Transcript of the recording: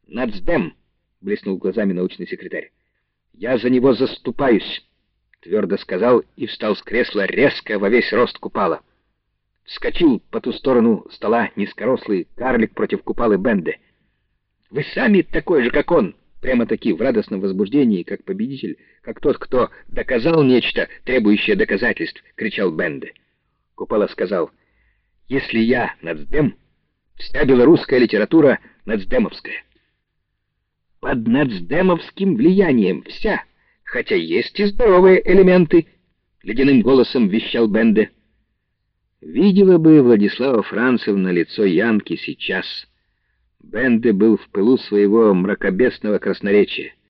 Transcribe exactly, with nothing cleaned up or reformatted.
«Нацдем!» — блеснул глазами научный секретарь. «Я за него заступаюсь!» — твердо сказал и встал с кресла резко во весь рост Купала. Вскочил по ту сторону стола низкорослый карлик против Купалы Бенде. «Вы сами такой же, как он!» Прямо-таки в радостном возбуждении, как победитель, как тот, кто доказал нечто, требующее доказательств, кричал Бенде. Купала сказал: «Если я нацдем, вся белорусская литература нацдемовская». «Под нацдемовским влиянием вся, хотя есть и здоровые элементы», — ледяным голосом вещал Бенде. Видела бы Владислава Францевна лицо Янки сейчас. Бенде был в пылу своего мракобесного красноречия.